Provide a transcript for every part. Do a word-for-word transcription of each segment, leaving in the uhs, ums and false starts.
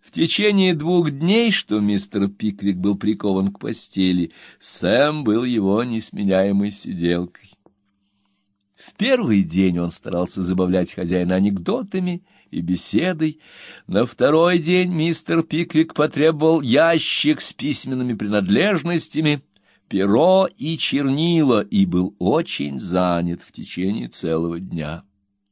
В течение двух дней, что мистер Пиквик был прикован к постели, Сэм был его несменяемой сиделкой. В первый день он старался забавлять хозяина анекдотами и беседой. На второй день мистер Пиквик потребовал ящик с письменными принадлежностями, перо и чернила, и был очень занят в течение целого дня.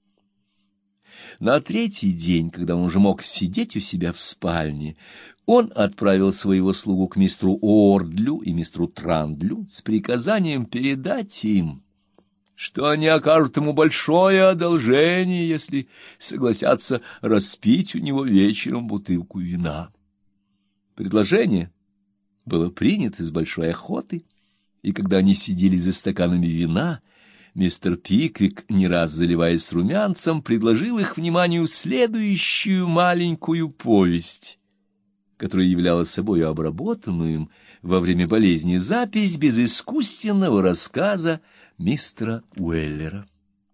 На третий день, когда он уже мог сидеть у себя в спальне, он отправил своего слугу к мистеру Ордлю и мистеру Трандлю с приказанием передать им, что они окажут ему большое одолжение, если согласятся распить у него вечером бутылку вина. Предложение было принято с большой охотой, и когда они сидели за стаканами вина, мистер Пиквик, не раз заливаясь румянцем, предложил их вниманию следующую маленькую повесть, которая являла собой обработанную им во время болезни запись безыскусственного рассказа мистера Уэллера.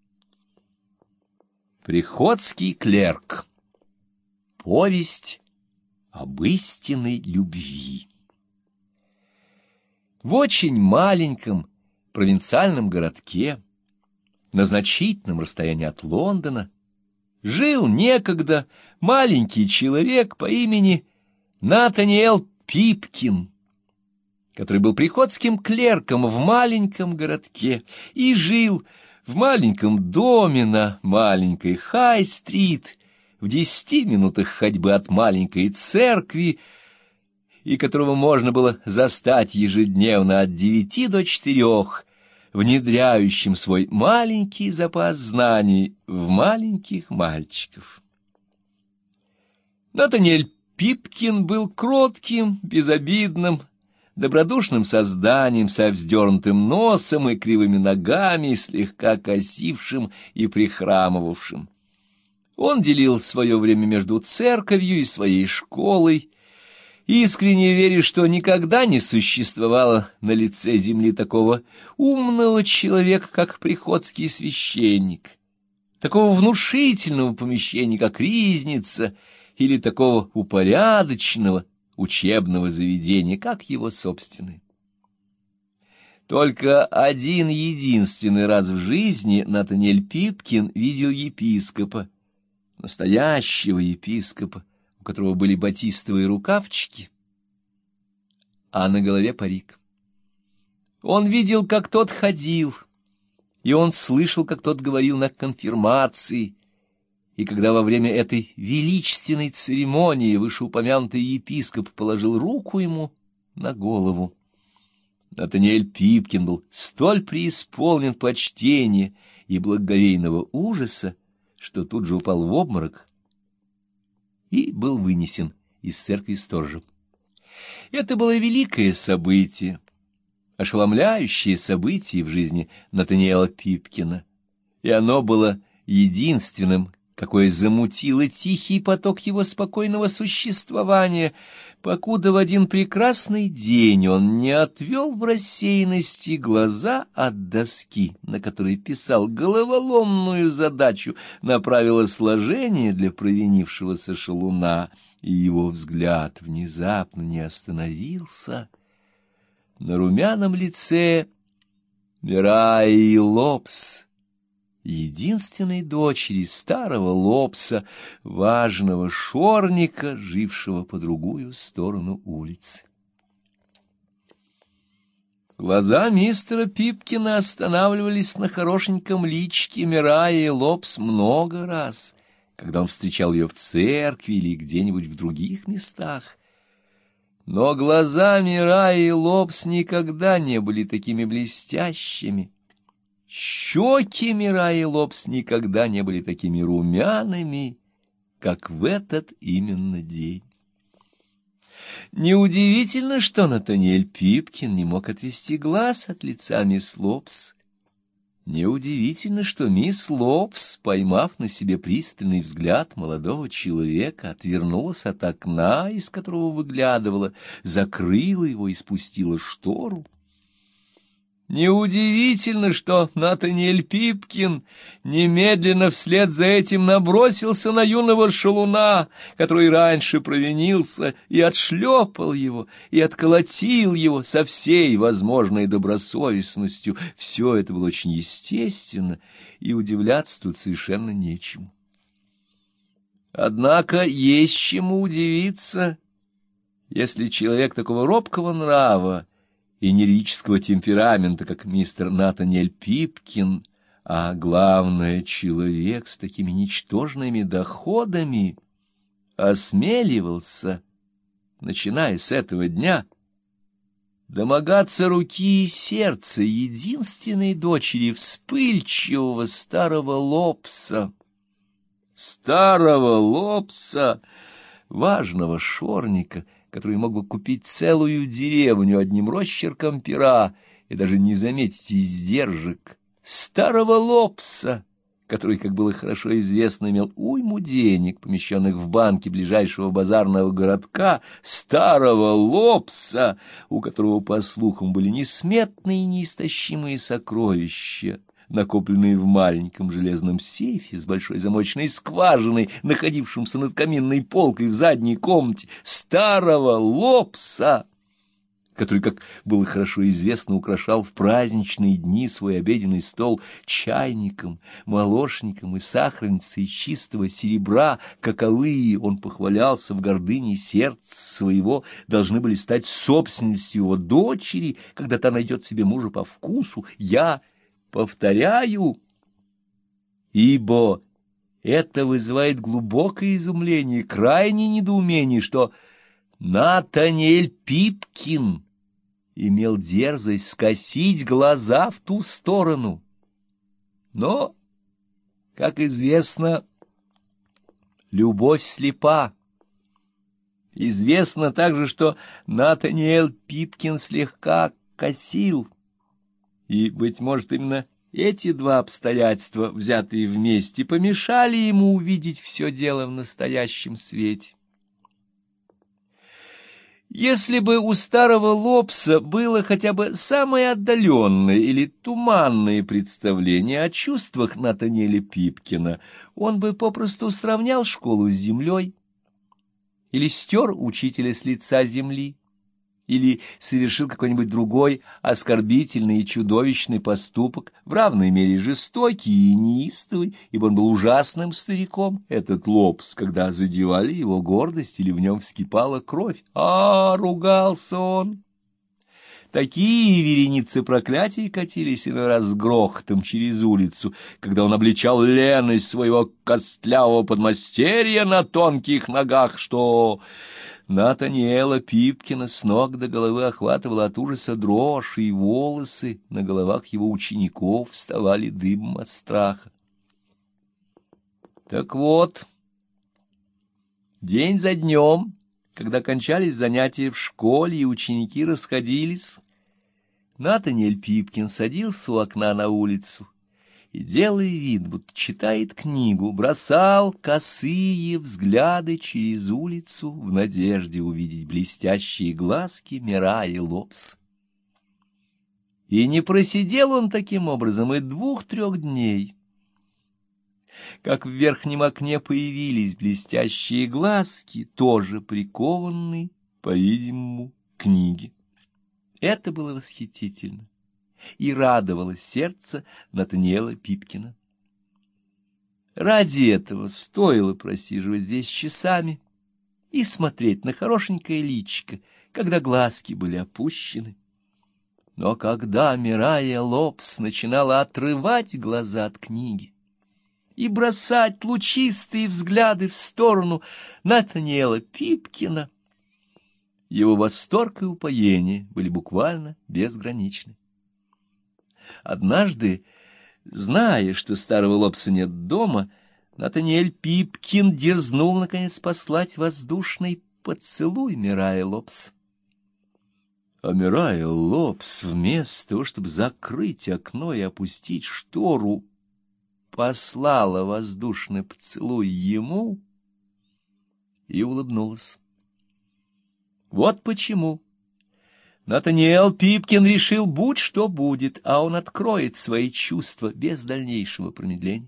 Приходский клерк. Повесть об истинной любви. В очень маленьком провинциальном городке, на значительном расстоянии от Лондона, жил некогда маленький человек по имени Натаниэл Пипкин, который был приходским клерком в маленьком городке и жил в маленьком доме на маленькой Хай-стрит, в десяти минутах ходьбы от маленькой церкви, и которого можно было застать ежедневно от девяти до четырех, внедряющим свой маленький запас знаний в маленьких мальчиков. Натаниэль Пипкин был кротким, безобидным, добродушным созданием со вздернутым носом и кривыми ногами, слегка косившим и прихрамывавшим. Он делил свое время между церковью и своей школой, искренне веря, что никогда не существовало на лице земли такого умного человека, как приходский священник, такого внушительного помещения, как ризница, или такого упорядоченного учебного заведения, как его собственное. Только один единственный раз в жизни Натаниэль Пипкин видел епископа, настоящего епископа, у которого были батистовые рукавчики, а на голове парик. Он видел, как тот ходил, и он слышал, как тот говорил на конфирмации, и когда во время этой величественной церемонии вышеупомянутый епископ положил руку ему на голову, Натаниэль Пипкин был столь преисполнен почтения и благоговейного ужаса, что тут же упал в обморок и был вынесен из церкви сторожем. Это было великое событие, ошеломляющее событие в жизни Натаниэла Пипкина, и оно было единственным, какое замутило тихий поток его спокойного существования, покуда в один прекрасный день он не отвел в рассеянности глаза от доски, на которой писал головоломную задачу на правила сложения для провинившегося шалуна, и его взгляд внезапно не остановился на румяном лице Мираи Лобс, единственной дочери старого Лобса, важного шорника, жившего по другую сторону улицы. Глаза мистера Пипкина останавливались на хорошеньком личике Мираи Лобс много раз, когда он встречал ее в церкви или где-нибудь в других местах. Но глаза Мираи Лобс никогда не были такими блестящими. Щеки Мираи Лобс никогда не были такими румяными, как в этот именно день. Неудивительно, что Натаниэль Пипкин не мог отвести глаз от лица мисс Лобс. Неудивительно, что мисс Лобс, поймав на себе пристальный взгляд молодого человека, отвернулась от окна, из которого выглядывала, закрыла его и спустила штору. Неудивительно, что Натаниэль Пипкин немедленно вслед за этим набросился на юного шалуна, который раньше провинился, и отшлепал его, и отколотил его со всей возможной добросовестностью. Все это было очень естественно, и удивляться тут совершенно нечему. Однако есть чему удивиться, если человек такого робкого нрава и нервического темперамента, как мистер Натаниэль Пипкин, а главное, человек с такими ничтожными доходами, осмеливался, начиная с этого дня, домогаться руки и сердца единственной дочери вспыльчивого старого Лобса, старого Лобса, важного шорника, который мог бы купить целую деревню одним росчерком пера и даже не заметить издержек, старого Лобса, который, как было хорошо известно, имел уйму денег, помещенных в банке ближайшего базарного городка, старого Лобса, у которого, по слухам, были несметные и неистощимые сокровища, накопленные в маленьком железном сейфе с большой замочной скважиной, находившемся над каминной полкой в задней комнате, старого Лобса, который, как было хорошо известно, украшал в праздничные дни свой обеденный стол чайником, молочником и сахарницей чистого серебра, каковые, он похвалялся в гордыне сердца своего, должны были стать собственностью его дочери, когда та найдет себе мужа по вкусу. Я повторяю, ибо это вызывает глубокое изумление, крайнее недоумение, что Натаниэль Пипкин имел дерзость скосить глаза в ту сторону. Но, как известно, любовь слепа. Известно также, что Натаниэль Пипкин слегка косил. И, быть может, именно эти два обстоятельства, взятые вместе, помешали ему увидеть все дело в настоящем свете. Если бы у старого Лобса было хотя бы самое отдаленное или туманное представление о чувствах Натаниэля Пипкина, он бы попросту сравнял школу с землей, или стер учителя с лица земли, или совершил какой-нибудь другой оскорбительный и чудовищный поступок, в равной мере жестокий и неистовый, ибо он был ужасным стариком, этот Лобс, когда задевали его гордость или в нем вскипала кровь. А, ругался он! Такие вереницы проклятий катились иной раз с грохотом через улицу, когда он обличал леность своего костлявого подмастерья на тонких ногах, что Натаниэла Пипкина с ног до головы охватывала от ужаса дрожь, и волосы на головах его учеников вставали дыбом от страха. Так вот, день за днем, когда кончались занятия в школе и ученики расходились, Натаниэль Пипкин садился у окна на улицу и, делая вид, будто читает книгу, бросал косые взгляды через улицу в надежде увидеть блестящие глазки Мирайи Лобс. И не просидел он таким образом и двух-трех дней. Как в верхнем окне появились блестящие глазки, тоже прикованные, по-видимому, к книге. Это было восхитительно и радовало сердце Натаниэла Пипкина. Ради этого стоило просиживать здесь часами и смотреть на хорошенькое личико, когда глазки были опущены. Но когда Мирайя Лобс начинала отрывать глаза от книги и бросать лучистые взгляды в сторону Натаниэла Пипкина, его восторг и упоение были буквально безграничны. Однажды, зная, что старого Лобса нет дома, Натаниэль Пипкин дерзнул, наконец, послать воздушный поцелуй Мирайи Лобс. А Мирайя Лобс, вместо того, чтобы закрыть окно и опустить штору, послала воздушный поцелуй ему и улыбнулась. Вот почему Натаниэл Пипкин решил, будь что будет, а он откроет свои чувства без дальнейшего промедления.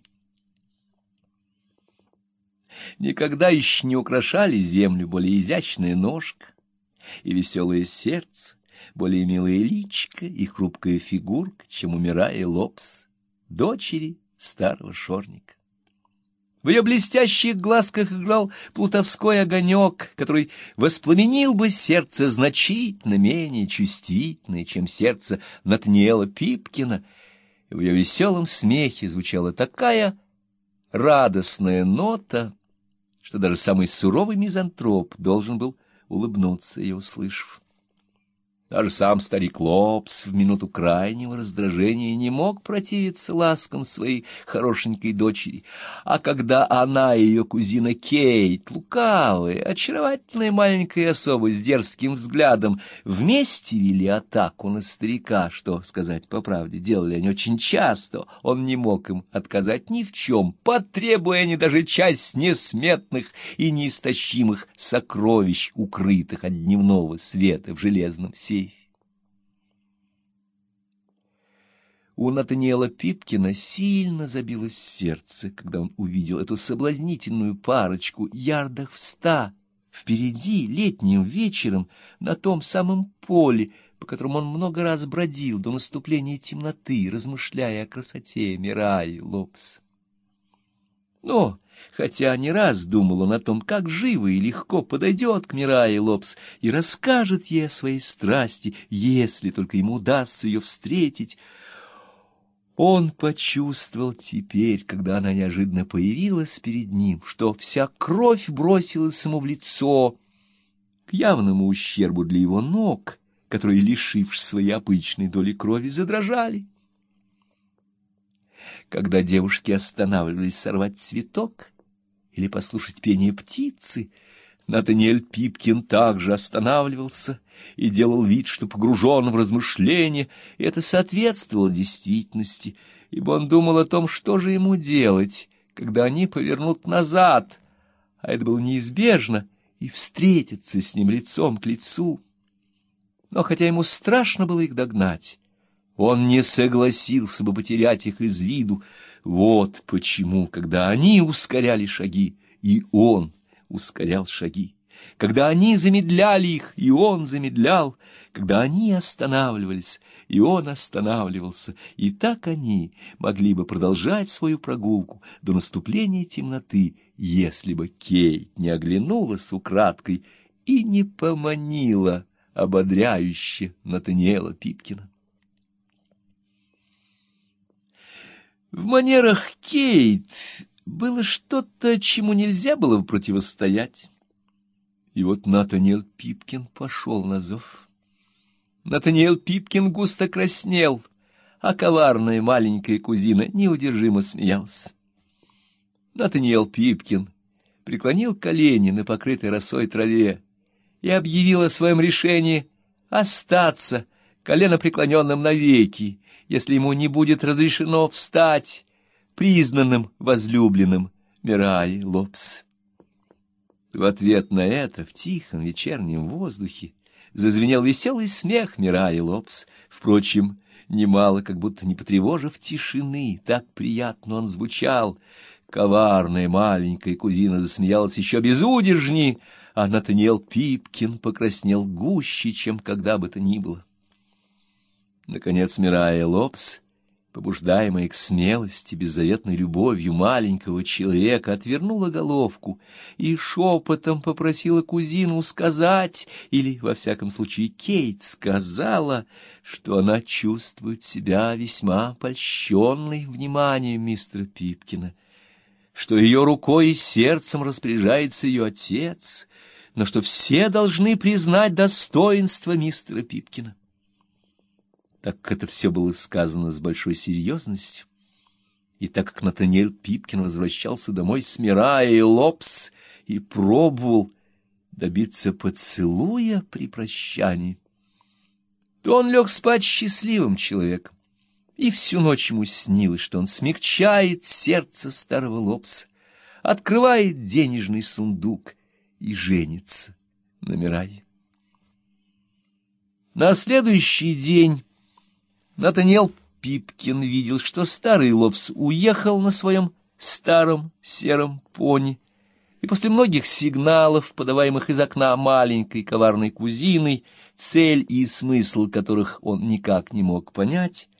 Никогда еще не украшали землю более изящная ножка и веселое сердце, более милая личка и хрупкая фигурка, чем у Мирайи Лопс, дочери старого шорника. В ее блестящих глазках играл плутовской огонек, который воспламенил бы сердце значительно менее чувствительное, чем сердце Натаниэла Пипкина, и в ее веселом смехе звучала такая радостная нота, что даже самый суровый мизантроп должен был улыбнуться ее услышав. Даже сам старик Лопс в минуту крайнего раздражения не мог противиться ласкам своей хорошенькой дочери, а когда она и ее кузина Кейт, лукавая, очаровательная маленькая особа с дерзким взглядом, вместе вели атаку на старика, что, сказать по правде, делали они очень часто, он не мог им отказать ни в чем, потребуя они даже часть несметных и неистощимых сокровищ, укрытых от дневного света в железном сейфе. У Натаниэла Пипкина сильно забилось сердце, когда он увидел эту соблазнительную парочку ярдах в ста впереди летним вечером на том самом поле, по которому он много раз бродил до наступления темноты, размышляя о красоте Мирайи Лопс. Но, хотя не раз думал он о том, как живо и легко подойдет к Мирайи Лопс и расскажет ей о своей страсти, если только ему удастся ее встретить, он почувствовал теперь, когда она неожиданно появилась перед ним, что вся кровь бросилась ему в лицо, к явному ущербу для его ног, которые, лишившись своей обычной доли крови, задрожали. Когда девушки останавливались сорвать цветок или послушать пение птицы, Натаниэль Пипкин также останавливался и делал вид, что погружен в размышления, и это соответствовало действительности, ибо он думал о том, что же ему делать, когда они повернут назад, а это было неизбежно, и встретиться с ним лицом к лицу. Но хотя ему страшно было их догнать, он не согласился бы потерять их из виду. Вот почему, когда они ускоряли шаги, и он ускорял шаги, когда они замедляли их, и он замедлял, когда они останавливались, и он останавливался, и так они могли бы продолжать свою прогулку до наступления темноты, если бы Кейт не оглянулась украдкой и не поманила ободряюще Натаниэла Пипкина. В манерах Кейт было что-то, чему нельзя было противостоять. И вот Натаниэл Пипкин пошел на зов. Натаниэл Пипкин густо краснел, а коварная маленькая кузина неудержимо смеялась. Натаниэл Пипкин преклонил колени на покрытой росой траве и объявил о своем решении остаться коленопреклоненным навеки, если ему не будет разрешено встать признанным возлюбленным Мирайи Лопс. В ответ на это в тихом вечернем воздухе зазвенел веселый смех Мирайи Лопс, впрочем, немало как будто не потревожив тишины, так приятно он звучал. Коварная маленькая кузина засмеялась еще безудержней, а Натаниэл Пипкин покраснел гуще, чем когда бы то ни было. Наконец Мирайи Лопс, побуждаемая к смелости, беззаветной любовью маленького человека, отвернула головку и шепотом попросила кузину сказать, или, во всяком случае, Кейт сказала, что она чувствует себя весьма польщенной вниманием мистера Пипкина, что ее рукой и сердцем распоряжается ее отец, но что все должны признать достоинство мистера Пипкина. Так как это все было сказано с большой серьезностью, и так как Натаниэль Пипкин возвращался домой с Мирайей Лопс и пробовал добиться поцелуя при прощании, то он лег спать счастливым человеком, и всю ночь ему снилось, что он смягчает сердце старого Лопса, открывает денежный сундук и женится на Мирайе. На следующий день Натаниэл Пипкин видел, что старый Лобс уехал на своем старом сером пони, и после многих сигналов, подаваемых из окна маленькой коварной кузиной, цель и смысл которых он никак не мог понять,